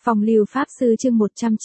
Phong Lưu Pháp Sư chương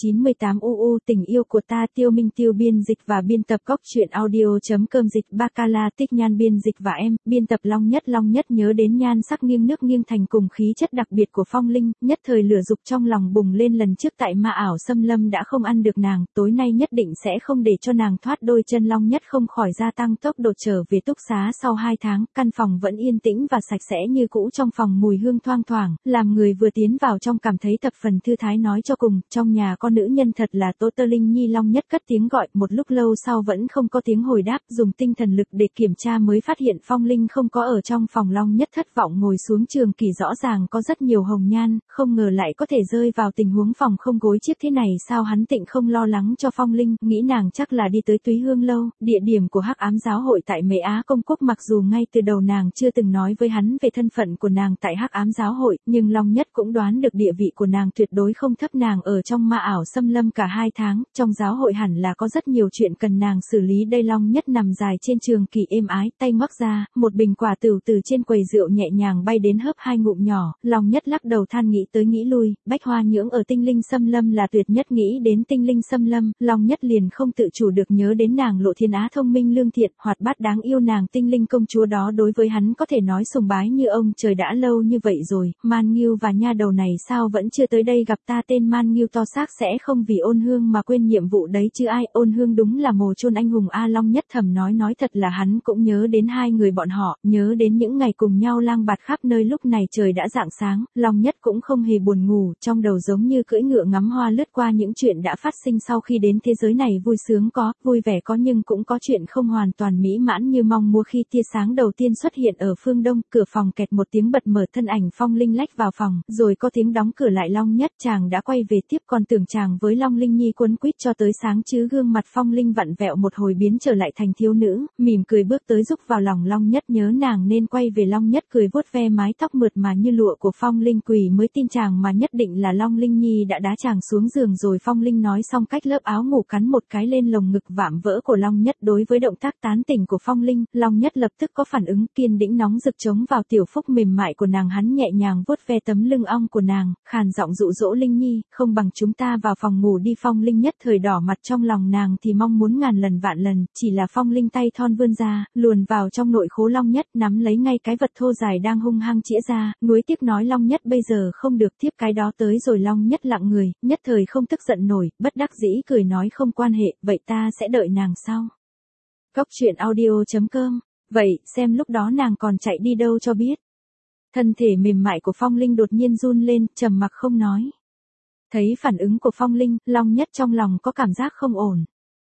198 tình yêu của ta. Tiêu Minh Tiêu biên dịch và biên tập Cốc Truyện Audio.com dịch Bacala Tích Nhan biên dịch và em, biên tập Long Nhất nhớ đến nhan sắc nghiêng nước nghiêng thành cùng khí chất đặc biệt của Phong Linh, nhất thời lửa dục trong lòng bùng lên lần trước tại ma ảo xâm lâm đã không ăn được nàng, tối nay nhất định sẽ không để cho nàng thoát đôi chân. Long Nhất không khỏi gia tăng tốc độ trở về túc xá sau 2 tháng, căn phòng vẫn yên tĩnh và sạch sẽ như cũ, trong phòng mùi hương thoang thoảng, làm người vừa tiến vào trong cảm thấy thập phần thư thái. Nói cho cùng, trong nhà con nữ nhân thật là tốt. Tơ Linh Nhi. Long Nhất cất tiếng gọi, một lúc lâu sau vẫn không có tiếng hồi đáp, dùng tinh thần lực để kiểm tra mới phát hiện Phong Linh không có ở trong phòng. Long Nhất thất vọng ngồi xuống trường kỷ, rõ ràng có rất nhiều hồng nhan, không ngờ lại có thể rơi vào tình huống phòng không gối chiếc thế này sao. Hắn tịnh không lo lắng cho Phong Linh, nghĩ nàng chắc là đi tới Túy Hương Lâu, địa điểm của Hắc Ám Giáo hội tại Mễ Á Công Quốc. Mặc dù ngay từ đầu nàng chưa từng nói với hắn về thân phận của nàng tại Hắc Ám Giáo hội, nhưng Long Nhất cũng đoán được địa vị của nàng tuyệt đối không thấp. Nàng ở trong ma ảo xâm lâm cả 2 tháng, trong giáo hội hẳn là có rất nhiều chuyện cần nàng xử lý đây. Long Nhất nằm dài trên trường kỷ êm ái, tay ngoắc ra, một bình quả tửu từ trên quầy rượu nhẹ nhàng bay đến, hớp 2 ngụm nhỏ. Long Nhất lắc đầu than, nghĩ tới nghĩ lui, bách hoa nhưỡng ở tinh linh xâm lâm là tuyệt nhất. Nghĩ đến tinh linh xâm lâm, Long Nhất liền không tự chủ được nhớ đến nàng Lộ Thiên Á, thông minh lương thiện, hoạt bát đáng yêu. Nàng tinh linh công chúa đó đối với hắn có thể nói sùng bái như ông trời. Đã lâu như vậy rồi, Man Nghiêu và nha đầu này sao vẫn chưa tới đây gặp ta. Tên Man Nghiêu to xác sẽ không vì Ôn Hương mà quên nhiệm vụ đấy chứ ai. Ôn Hương đúng là mồ chôn anh hùng a. Long Nhất thầm nói thật là hắn cũng nhớ đến hai người bọn họ, nhớ đến những ngày cùng nhau lang bạt khắp nơi. Lúc này trời đã rạng sáng, Long Nhất cũng không hề buồn ngủ, trong đầu giống như cưỡi ngựa ngắm hoa lướt qua những chuyện đã phát sinh sau khi đến thế giới này. Vui sướng có, vui vẻ có, nhưng cũng có chuyện không hoàn toàn mỹ mãn như mong muốn. Khi tia sáng đầu tiên xuất hiện ở phương đông, cửa phòng kẹt một tiếng bật mở, thân ảnh Phong Linh lách vào phòng, rồi có tiếng đóng cửa lại. Long Nhất chàng đã quay về tiếp, còn tưởng chàng với Long Linh Nhi quấn quýt cho tới sáng chứ. Gương mặt Phong Linh vặn vẹo một hồi biến trở lại thành thiếu nữ, mỉm cười bước tới giúp vào lòng Long Nhất. Nhớ nàng nên quay về. Long Nhất cười vuốt ve mái tóc mượt mà như lụa của Phong Linh, quỳ mới tin chàng mà nhất định là Long Linh Nhi đã đá chàng xuống giường rồi. Phong Linh nói xong cách lớp áo ngủ cắn một cái lên lồng ngực vạm vỡ của Long Nhất. Đối với động tác tán tỉnh của Phong Linh, Long Nhất lập tức có phản ứng, kiên đĩnh nóng rực chống vào tiểu phúc mềm mại của nàng. Hắn nhẹ nhàng vuốt ve tấm lưng ong của nàng, khàn giọng dụ dỗ, Linh Nhi, không bằng chúng ta vào phòng ngủ đi. Phong Linh nhất thời đỏ mặt, trong lòng nàng thì mong muốn ngàn lần vạn lần, chỉ là Phong Linh tay thon vươn ra, luồn vào trong nội khố Long Nhất, nắm lấy ngay cái vật thô dài đang hung hăng chĩa ra, nuối tiếc nói Long Nhất bây giờ không được, tiếp cái đó tới rồi. Long Nhất lặng người, nhất thời không tức giận nổi, bất đắc dĩ cười nói không quan hệ, vậy ta sẽ đợi nàng sau. Cốc Truyện Audio.com. Vậy, xem lúc đó nàng còn chạy đi đâu cho biết. Thân thể mềm mại của Phong Linh đột nhiên run lên, trầm mặc không nói. Thấy phản ứng của Phong Linh, Long Nhất trong lòng có cảm giác không ổn.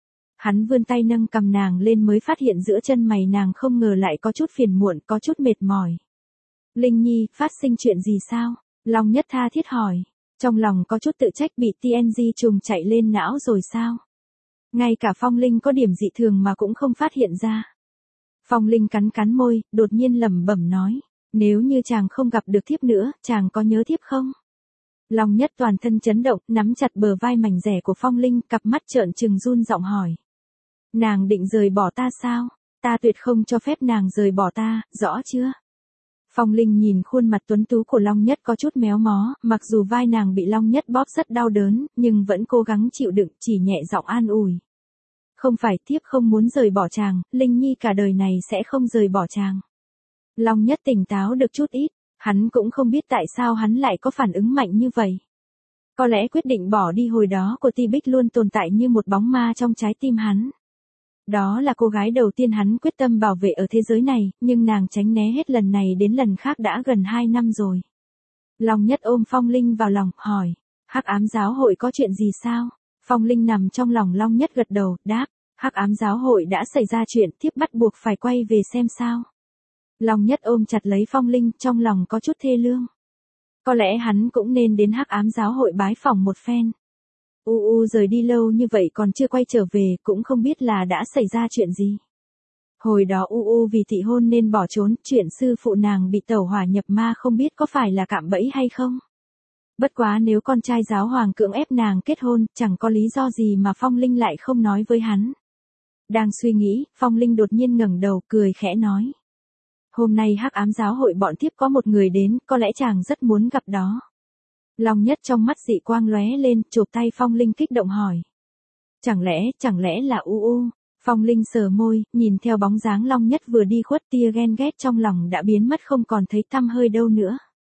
Hắn vươn tay nâng cầm nàng lên mới phát hiện giữa chân mày nàng không ngờ lại có chút phiền muộn, có chút mệt mỏi. Linh Nhi, phát sinh chuyện gì sao? Long Nhất tha thiết hỏi. Trong lòng có chút tự trách, bị TNG trùng chạy lên não rồi sao? Ngay cả Phong Linh có điểm dị thường mà cũng không phát hiện ra. Phong Linh cắn môi, đột nhiên lẩm bẩm nói. Nếu như chàng không gặp được thiếp nữa, chàng có nhớ thiếp không? Long Nhất toàn thân chấn động, nắm chặt bờ vai mảnh rẻ của Phong Linh, cặp mắt trợn trừng run giọng hỏi. Nàng định rời bỏ ta sao? Ta tuyệt không cho phép nàng rời bỏ ta, rõ chưa? Phong Linh nhìn khuôn mặt tuấn tú của Long Nhất có chút méo mó, mặc dù vai nàng bị Long Nhất bóp rất đau đớn, nhưng vẫn cố gắng chịu đựng, chỉ nhẹ giọng an ủi. Không phải, thiếp không muốn rời bỏ chàng, Linh Nhi cả đời này sẽ không rời bỏ chàng. Long Nhất tỉnh táo được chút ít, hắn cũng không biết tại sao hắn lại có phản ứng mạnh như vậy. Có lẽ quyết định bỏ đi hồi đó của Ti Bích luôn tồn tại như một bóng ma trong trái tim hắn. Đó là cô gái đầu tiên hắn quyết tâm bảo vệ ở thế giới này, nhưng nàng tránh né hết lần này đến lần khác đã gần 2 năm rồi. Long Nhất ôm Phong Linh vào lòng, hỏi, Hắc Ám Giáo hội có chuyện gì sao? Phong Linh nằm trong lòng Long Nhất gật đầu, đáp, Hắc Ám Giáo hội đã xảy ra chuyện, thiếp bắt buộc phải quay về xem sao. Long Nhất ôm chặt lấy Phong Linh, trong lòng có chút thê lương. Có lẽ hắn cũng nên đến Hắc Ám Giáo hội bái phỏng một phen. Rời đi lâu như vậy còn chưa quay trở về, cũng không biết là đã xảy ra chuyện gì. Hồi đó vì thị hôn nên bỏ trốn, chuyện sư phụ nàng bị tẩu hỏa nhập ma không biết có phải là cạm bẫy hay không. Bất quá nếu con trai giáo hoàng cưỡng ép nàng kết hôn, chẳng có lý do gì mà Phong Linh lại không nói với hắn. Đang suy nghĩ, Phong Linh đột nhiên ngẩng đầu, cười khẽ nói. Hôm nay Hắc Ám Giáo hội bọn thiếp có một người đến, có lẽ chàng rất muốn gặp đó. Long Nhất trong mắt dị quang lóe lên, chộp tay Phong Linh kích động hỏi. Chẳng lẽ là u? Phong Linh sờ môi, nhìn theo bóng dáng Long Nhất vừa đi khuất, tia ghen ghét trong lòng đã biến mất không còn thấy tăm hơi đâu nữa.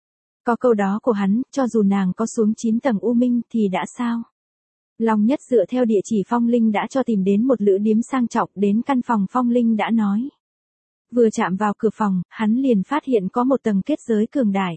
Có câu đó của hắn, cho dù nàng có xuống 9 tầng u minh thì đã sao? Long Nhất dựa theo địa chỉ Phong Linh đã cho tìm đến một lữ điếm sang trọng, đến căn phòng Phong Linh đã nói. Vừa chạm vào cửa phòng, hắn liền phát hiện có một tầng kết giới cường đại.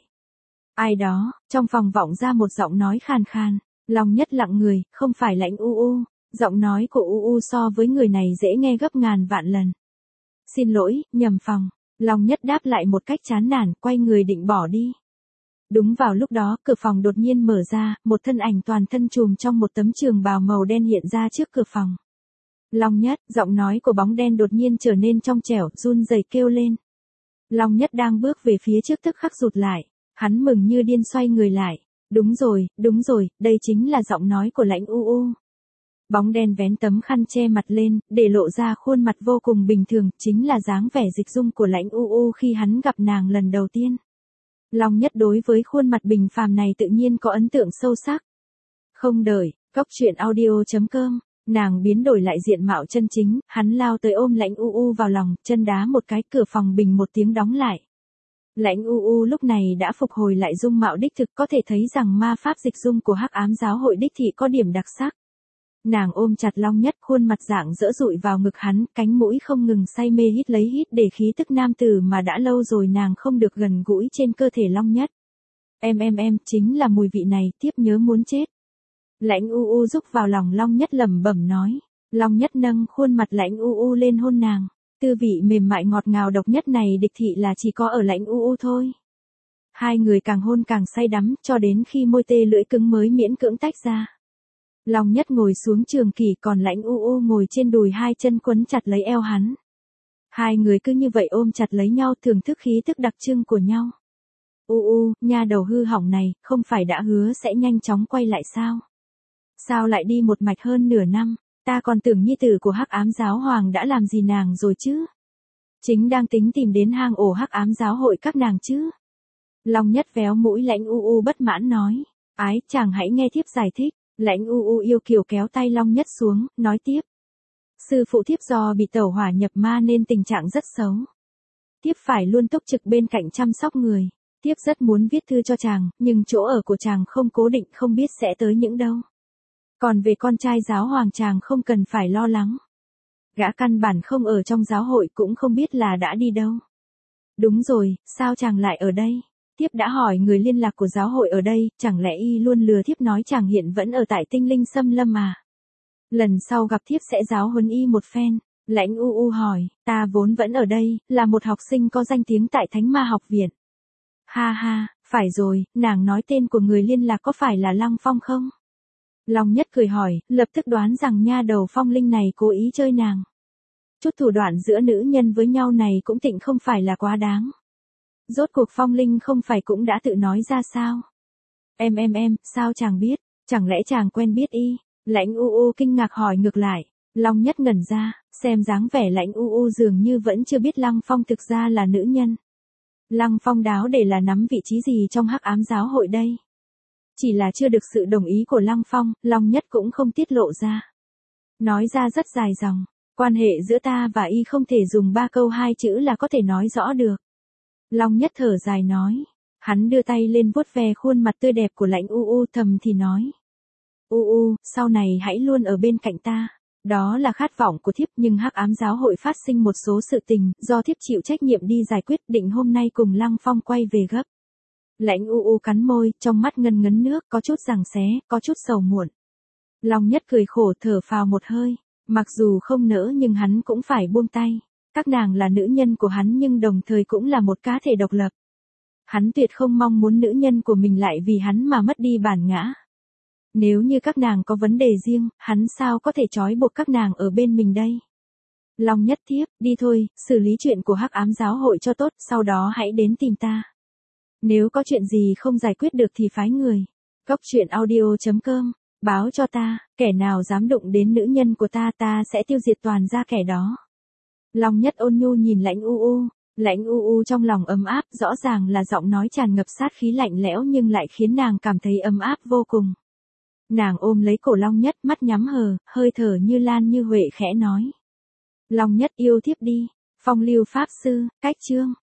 Ai đó, trong phòng vọng ra một giọng nói khàn khàn. Long Nhất lặng người, không phải Lãnh U. Giọng nói của U so với người này dễ nghe gấp ngàn vạn lần. Xin lỗi, nhầm phòng. Long Nhất đáp lại một cách chán nản, quay người định bỏ đi. Đúng vào lúc đó, cửa phòng đột nhiên mở ra, một thân ảnh toàn thân trùm trong một tấm trường bào màu đen hiện ra trước cửa phòng. Long Nhất, giọng nói của bóng đen đột nhiên trở nên trong trẻo, run rẩy kêu lên. Long Nhất đang bước về phía trước tức khắc rụt lại, hắn mừng như điên xoay người lại. Đúng rồi, đây chính là giọng nói của Lãnh U. Bóng đen vén tấm khăn che mặt lên, để lộ ra khuôn mặt vô cùng bình thường, chính là dáng vẻ dịch dung của Lãnh U khi hắn gặp nàng lần đầu tiên. Long Nhất đối với khuôn mặt bình phàm này tự nhiên có ấn tượng sâu sắc. Không đợi, coctruyện.audio.com, nàng biến đổi lại diện mạo chân chính, hắn lao tới ôm Lãnh U vào lòng, chân đá một cái, cửa phòng bình một tiếng đóng lại. Lãnh U lúc này đã phục hồi lại dung mạo đích thực, có thể thấy rằng ma pháp dịch dung của Hắc Ám Giáo hội đích thị có điểm đặc sắc. Nàng ôm chặt Long Nhất, khuôn mặt rạng rỡ dụi vào ngực hắn, cánh mũi không ngừng say mê hít lấy hít để khí tức nam tử mà đã lâu rồi nàng không được gần gũi trên cơ thể Long Nhất. Em, chính là mùi vị này, tiếp nhớ muốn chết. Lãnh U rúc vào lòng Long Nhất lẩm bẩm nói. Long Nhất nâng khuôn mặt Lãnh U lên hôn nàng. Tư vị mềm mại ngọt ngào độc nhất này địch thị là chỉ có ở Lãnh U thôi. Hai người càng hôn càng say đắm, cho đến khi môi tê lưỡi cứng mới miễn cưỡng tách ra. Long Nhất ngồi xuống trường kỷ, còn Lãnh U ngồi trên đùi, hai chân quấn chặt lấy eo hắn. Hai người cứ như vậy ôm chặt lấy nhau, thưởng thức khí tức đặc trưng của nhau. Nha đầu hư hỏng này, không phải đã hứa sẽ nhanh chóng quay lại sao? Sao lại đi một mạch hơn nửa năm, ta còn tưởng nhi tử của Hắc Ám Giáo Hoàng đã làm gì nàng rồi chứ? Chính đang tính tìm đến hang ổ Hắc Ám Giáo hội các nàng chứ? Long Nhất véo mũi Lãnh U bất mãn nói. Ái, chàng hãy nghe thiếp giải thích. Lãnh U yêu kiều kéo tay Long Nhất xuống, nói tiếp. Sư phụ thiếp do bị tẩu hỏa nhập ma nên tình trạng rất xấu. Thiếp phải luôn túc trực bên cạnh chăm sóc người. Thiếp rất muốn viết thư cho chàng, nhưng chỗ ở của chàng không cố định, không biết sẽ tới những đâu. Còn về con trai giáo hoàng chàng không cần phải lo lắng. Gã căn bản không ở trong giáo hội, cũng không biết là đã đi đâu. Đúng rồi, sao chàng lại ở đây? Thiếp đã hỏi người liên lạc của giáo hội ở đây, chẳng lẽ y luôn lừa thiếp nói chàng hiện vẫn ở tại Tinh Linh Xâm Lâm à? Lần sau gặp thiếp sẽ giáo huấn y một phen. Lãnh U hỏi, ta vốn vẫn ở đây, là một học sinh có danh tiếng tại Thánh Ma học viện. Ha, phải rồi, nàng nói tên của người liên lạc có phải là Lăng Phong không? Long Nhất cười hỏi, lập tức đoán rằng nha đầu Phong Linh này cố ý chơi nàng. Chút thủ đoạn giữa nữ nhân với nhau này cũng tịnh không phải là quá đáng. Rốt cuộc Phong Linh không phải cũng đã tự nói ra sao? Em, sao chàng biết? Chẳng lẽ chàng quen biết y? Lãnh U kinh ngạc hỏi ngược lại. Long Nhất ngẩn ra, xem dáng vẻ Lãnh U dường như vẫn chưa biết Lăng Phong thực ra là nữ nhân. Lăng Phong đáo để là nắm vị trí gì trong Hắc Ám Giáo hội đây? Chỉ là chưa được sự đồng ý của Lăng Phong, Long Nhất cũng không tiết lộ ra. Nói ra rất dài dòng, quan hệ giữa ta và y không thể dùng 3 câu 2 chữ là có thể nói rõ được. Long Nhất thở dài nói. Hắn đưa tay lên vuốt ve khuôn mặt tươi đẹp của Lãnh U thầm thì nói. Sau này hãy luôn ở bên cạnh ta. Đó là khát vọng của thiếp, nhưng Hắc Ám Giáo hội phát sinh một số sự tình, do thiếp chịu trách nhiệm đi giải quyết, định hôm nay cùng Lăng Phong quay về gấp. Lãnh U cắn môi, trong mắt ngấn ngấn nước, có chút giằng xé, có chút sầu muộn. Long Nhất cười khổ thở phào một hơi, mặc dù không nỡ nhưng hắn cũng phải buông tay. Các nàng là nữ nhân của hắn nhưng đồng thời cũng là một cá thể độc lập. Hắn tuyệt không mong muốn nữ nhân của mình lại vì hắn mà mất đi bản ngã. Nếu như các nàng có vấn đề riêng, hắn sao có thể trói buộc các nàng ở bên mình đây? Long Nhất tiếp, đi thôi, xử lý chuyện của Hắc Ám Giáo hội cho tốt, sau đó hãy đến tìm ta. Nếu có chuyện gì không giải quyết được thì phái người. Coctruyện.audio.com, báo cho ta, kẻ nào dám đụng đến nữ nhân của ta, ta sẽ tiêu diệt toàn gia kẻ đó. Long Nhất ôn nhu nhìn Lãnh U. Lãnh u u trong lòng ấm áp, rõ ràng là giọng nói tràn ngập sát khí lạnh lẽo nhưng lại khiến nàng cảm thấy ấm áp vô cùng. Nàng ôm lấy cổ Long Nhất, mắt nhắm hờ, hơi thở như lan như huệ khẽ nói. Long Nhất yêu thiếp đi. Phong Lưu Pháp Sư, cách chương.